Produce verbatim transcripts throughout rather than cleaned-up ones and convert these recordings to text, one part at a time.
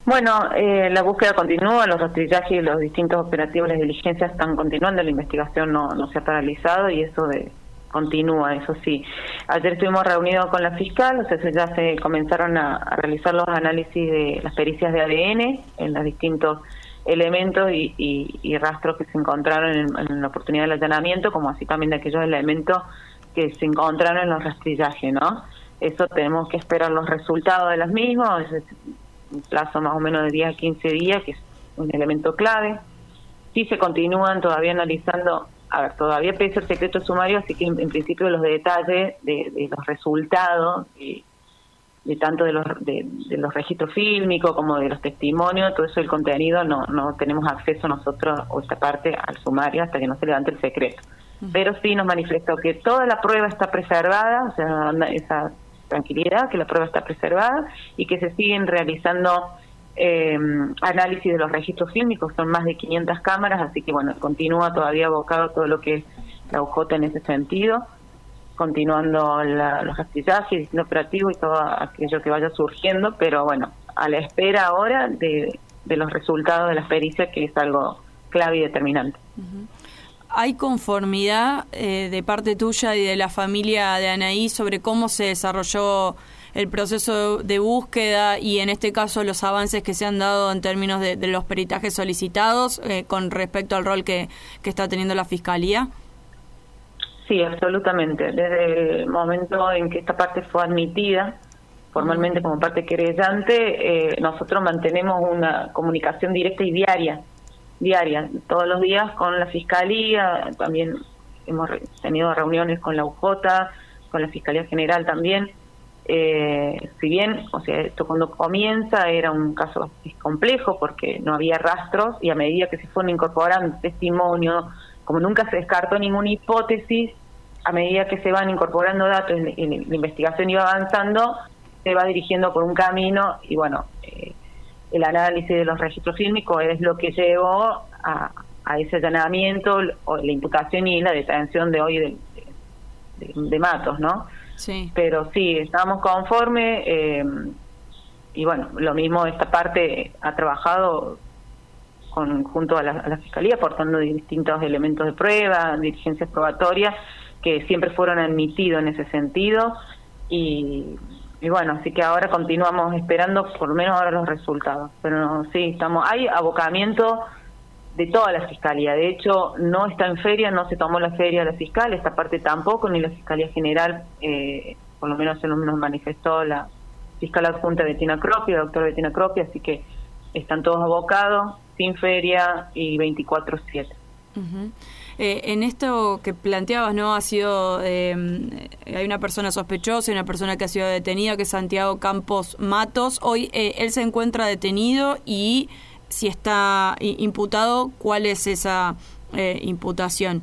Bueno, eh, la búsqueda continúa, los rastrillajes y los distintos operativos, las diligencias están continuando, la investigación no, no se ha paralizado y eso de, continúa, eso sí. Ayer estuvimos reunidos con la fiscal, o sea, ya se comenzaron a, a realizar los análisis de las pericias de A D N en los distintos elementos y, y, y rastros que se encontraron en, en la oportunidad del allanamiento, como así también de aquellos elementos que se encontraron en los rastrillajes, ¿no? Eso tenemos que esperar los resultados de los mismos, es un plazo más o menos de diez a quince días, que es un elemento clave. Sí se continúan todavía analizando, a ver, todavía pese el secreto sumario, así que en, en principio los detalles de, de los resultados, de, de tanto de los de, de los registros fílmicos como de los testimonios, todo eso, el contenido, no no tenemos acceso nosotros, o esta parte, al sumario hasta que no se levante el secreto. Uh-huh. Pero sí nos manifestó que toda la prueba está preservada, o sea, esa tranquilidad, que la prueba está preservada y que se siguen realizando eh, análisis de los registros fílmicos, son más de quinientas cámaras, así que bueno, continúa todavía abocado todo lo que es la U J en ese sentido, continuando la, los rastrillajes, el operativo y todo aquello que vaya surgiendo, pero bueno, a la espera ahora de, de los resultados de las pericias, que es algo clave y determinante. Uh-huh. ¿Hay conformidad eh, de parte tuya y de la familia de Anaí sobre cómo se desarrolló el proceso de búsqueda y en este caso los avances que se han dado en términos de, de los peritajes solicitados eh, con respecto al rol que, que está teniendo la Fiscalía? Sí, absolutamente. Desde el momento en que esta parte fue admitida formalmente como parte querellante, eh, nosotros mantenemos una comunicación directa y diaria. diaria, todos los días con la Fiscalía, también hemos re- tenido reuniones con la U J, con la Fiscalía General también. Eh, si bien, o sea, esto cuando comienza era un caso complejo porque no había rastros y a medida que se fueron incorporando testimonios, como nunca se descartó ninguna hipótesis, a medida que se van incorporando datos y, y la investigación iba avanzando, se va dirigiendo por un camino y bueno, eh, el análisis de los registros fílmicos es lo que llevó a, a ese allanamiento, o la imputación y la detención de hoy de, de, de Matos, ¿no? Sí. Pero sí, estábamos conformes, eh, y bueno, lo mismo esta parte ha trabajado con, junto a la, a la Fiscalía, aportando distintos elementos de prueba, diligencias probatorias, que siempre fueron admitidos en ese sentido, y... Y bueno, así que ahora continuamos esperando por lo menos ahora los resultados. Pero no, sí, estamos, hay abocamiento de toda la Fiscalía. De hecho, no está en feria, no se tomó la feria la fiscal, esta parte tampoco, ni la Fiscalía General, eh, por lo menos se nos manifestó la fiscal adjunta Bettina Croppi, la doctora Bettina Croppi, así que están todos abocados, sin feria y veinticuatro siete. Uh-huh. Eh, en esto que planteabas, ¿no? Ha sido, eh, hay una persona sospechosa y una persona que ha sido detenida, que es Santiago Campos Matos. Hoy eh, él se encuentra detenido y si está imputado, ¿cuál es esa eh, imputación?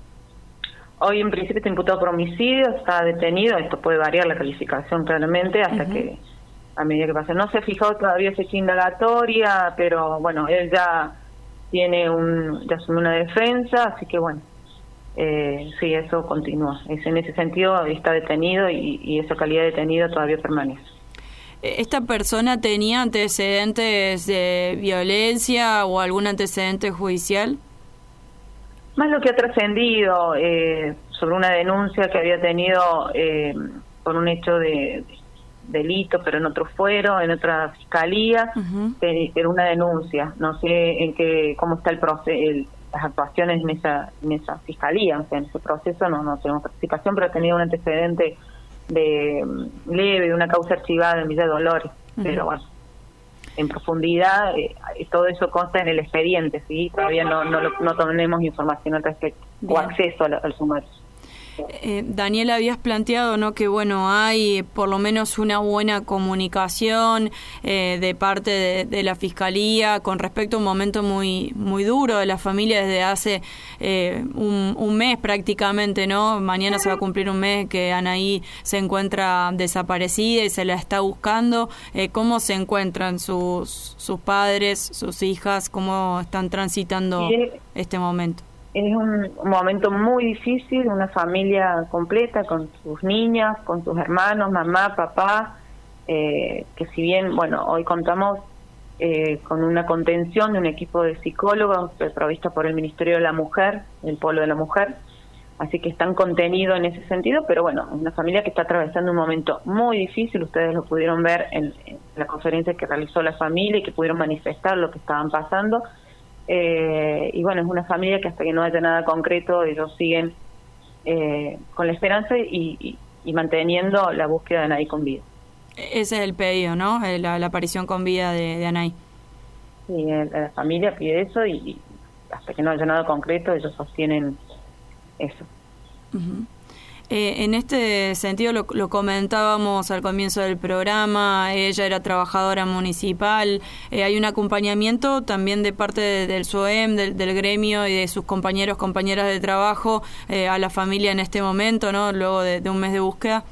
Hoy en principio está imputado por homicidio, está detenido, esto puede variar la calificación claramente hasta uh-huh. que a medida que pase. No se ha fijado todavía fecha indagatoria, pero bueno, él ya tiene un, ya asumió una defensa, así que bueno, eh, sí, eso continúa. Es en ese sentido está detenido y, y esa calidad de detenido todavía permanece. ¿Esta persona tenía antecedentes de violencia o algún antecedente judicial? Más lo que ha trascendido eh, sobre una denuncia que había tenido eh, por un hecho de, de delito, pero en otro fuero, en otra fiscalía, uh-huh. Era una denuncia. No sé en qué, cómo está el proceso, las actuaciones en esa, en esa fiscalía, o sea, en ese proceso no, no tenemos participación, pero ha tenido un antecedente de leve, de una causa archivada en Villa Dolores, uh-huh. Pero bueno, en profundidad eh, todo eso consta en el expediente, sí, todavía no no, no tenemos información al respecto. Bien. O acceso al, al sumario. Eh, Daniel, habías planteado, ¿no?, que bueno, hay por lo menos una buena comunicación eh, de parte de, de la Fiscalía con respecto a un momento muy muy duro de la familia desde hace eh, un, un mes prácticamente, ¿no? Mañana se va a cumplir un mes que Anaí se encuentra desaparecida y se la está buscando. Eh, ¿Cómo se encuentran sus sus padres, sus hijas? ¿Cómo están transitando sí. este momento? Es un momento muy difícil, una familia completa con sus niñas, con sus hermanos, mamá, papá, eh, que si bien, bueno, hoy contamos eh, con una contención de un equipo de psicólogos provista por el Ministerio de la Mujer, el Polo de la Mujer, así que están contenidos en ese sentido, pero bueno, es una familia que está atravesando un momento muy difícil, ustedes lo pudieron ver en, en la conferencia que realizó la familia y que pudieron manifestar lo que estaban pasando, eh, y bueno, es una familia que hasta que no haya nada concreto, ellos siguen eh, con la esperanza y, y, y manteniendo la búsqueda de Anaí con vida. Ese es el pedido, ¿no? La, la aparición con vida de, de Anaí. Sí, la familia pide eso y, y hasta que no haya nada concreto ellos sostienen eso. Uh-huh. Eh, en este sentido lo, lo comentábamos al comienzo del programa, ella era trabajadora municipal, eh, hay un acompañamiento también de parte de, del S O E M, del, del gremio y de sus compañeros, compañeras de trabajo eh, a la familia en este momento, ¿no? Luego de, de un mes de búsqueda.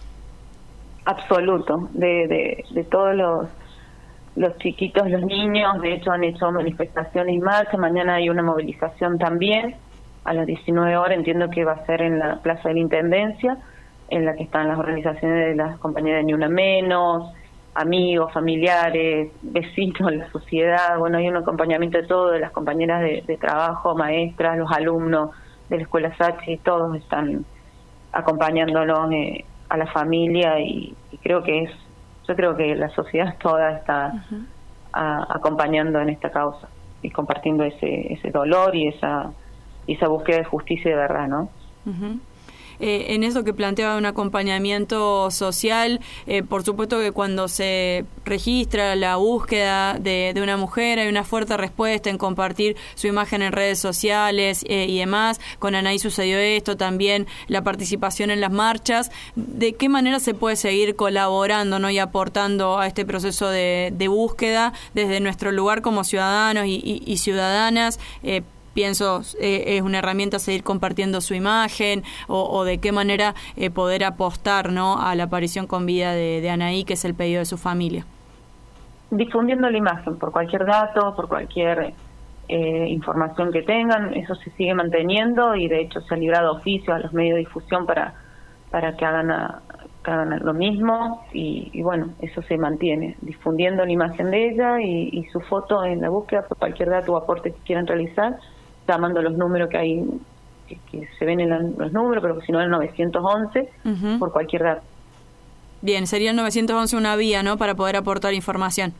Absoluto, de, de, de todos los los chiquitos, los niños, de hecho han hecho manifestaciones y marchas, mañana hay una movilización también, a las diecinueve horas entiendo que va a ser en la Plaza de la Intendencia, en la que están las organizaciones de las compañeras de Ni Una Menos, amigos, familiares, vecinos, la sociedad, bueno, hay un acompañamiento de todo, de las compañeras de, de trabajo, maestras, los alumnos de la Escuela Sachi, todos están acompañándonos eh, a la familia y, y creo que es, yo creo que la sociedad toda está uh-huh. a, acompañando en esta causa y compartiendo ese ese dolor y esa y esa búsqueda de justicia y de verdad, ¿no? Uh-huh. Eh, en eso que planteaba un acompañamiento social, eh, por supuesto que cuando se registra la búsqueda de, de una mujer hay una fuerte respuesta en compartir su imagen en redes sociales eh, y demás. Con Anaí sucedió esto, también la participación en las marchas. ¿De qué manera se puede seguir colaborando, ¿no? y aportando a este proceso de, de búsqueda desde nuestro lugar como ciudadanos y, y, y ciudadanas? Eh, Pienso, eh, es una herramienta seguir compartiendo su imagen o, o de qué manera eh, poder apostar, ¿no? a la aparición con vida de, de Anaí, que es el pedido de su familia. Difundiendo la imagen por cualquier dato, por cualquier eh, información que tengan, eso se sigue manteniendo y de hecho se ha librado oficio a los medios de difusión para para que hagan, a, que hagan lo mismo y, y bueno, eso se mantiene, difundiendo la imagen de ella y, y su foto en la búsqueda por cualquier dato o aporte que quieran realizar, llamando los números que hay, que, que se ven en la, los números, pero si no el novecientos once, uh-huh. por cualquier dato. Bien, sería el novecientos once una vía, ¿no?, para poder aportar información.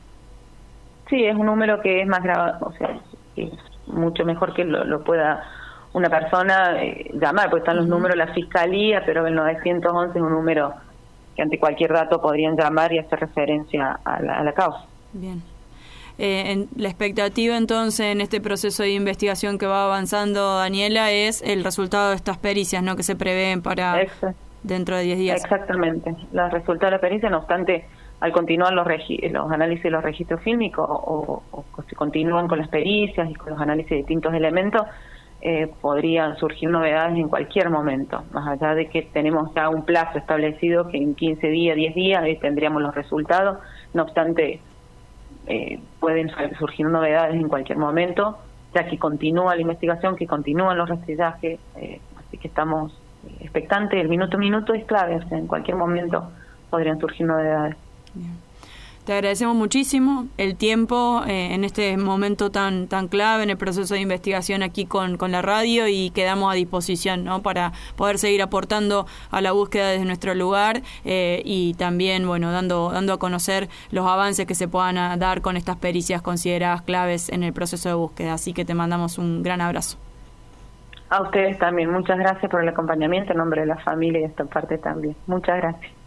Sí, es un número que es más grabado, o sea, es mucho mejor que lo, lo pueda una persona eh, llamar, porque están los uh-huh. números de la Fiscalía, pero el novecientos once es un número que ante cualquier dato podrían llamar y hacer referencia a la, a la causa. Bien. Eh, en, la expectativa entonces en este proceso de investigación que va avanzando, Daniela, es el resultado de estas pericias, ¿no?, que se prevén para Exacto. dentro de diez días. Exactamente, los resultados de la pericia, no obstante, al continuar los, regi- los análisis de los registros fílmicos o, o, o si continúan con las pericias y con los análisis de distintos elementos, eh, podrían surgir novedades en cualquier momento, más allá de que tenemos ya un plazo establecido que en quince días, diez días eh, tendríamos los resultados, no obstante, eh, pueden surgir novedades en cualquier momento, ya que continúa la investigación, que continúan los rastrillajes, eh, así que estamos expectantes, el minuto a minuto es clave, o sea, en cualquier momento podrían surgir novedades. Bien. Te agradecemos muchísimo el tiempo eh, en este momento tan tan clave en el proceso de investigación aquí con, con la radio y quedamos a disposición, ¿no?, para poder seguir aportando a la búsqueda desde nuestro lugar eh, y también, bueno, dando dando a conocer los avances que se puedan dar con estas pericias consideradas claves en el proceso de búsqueda. Así que te mandamos un gran abrazo. A ustedes también. Muchas gracias por el acompañamiento en nombre de la familia y de esta parte también. Muchas gracias.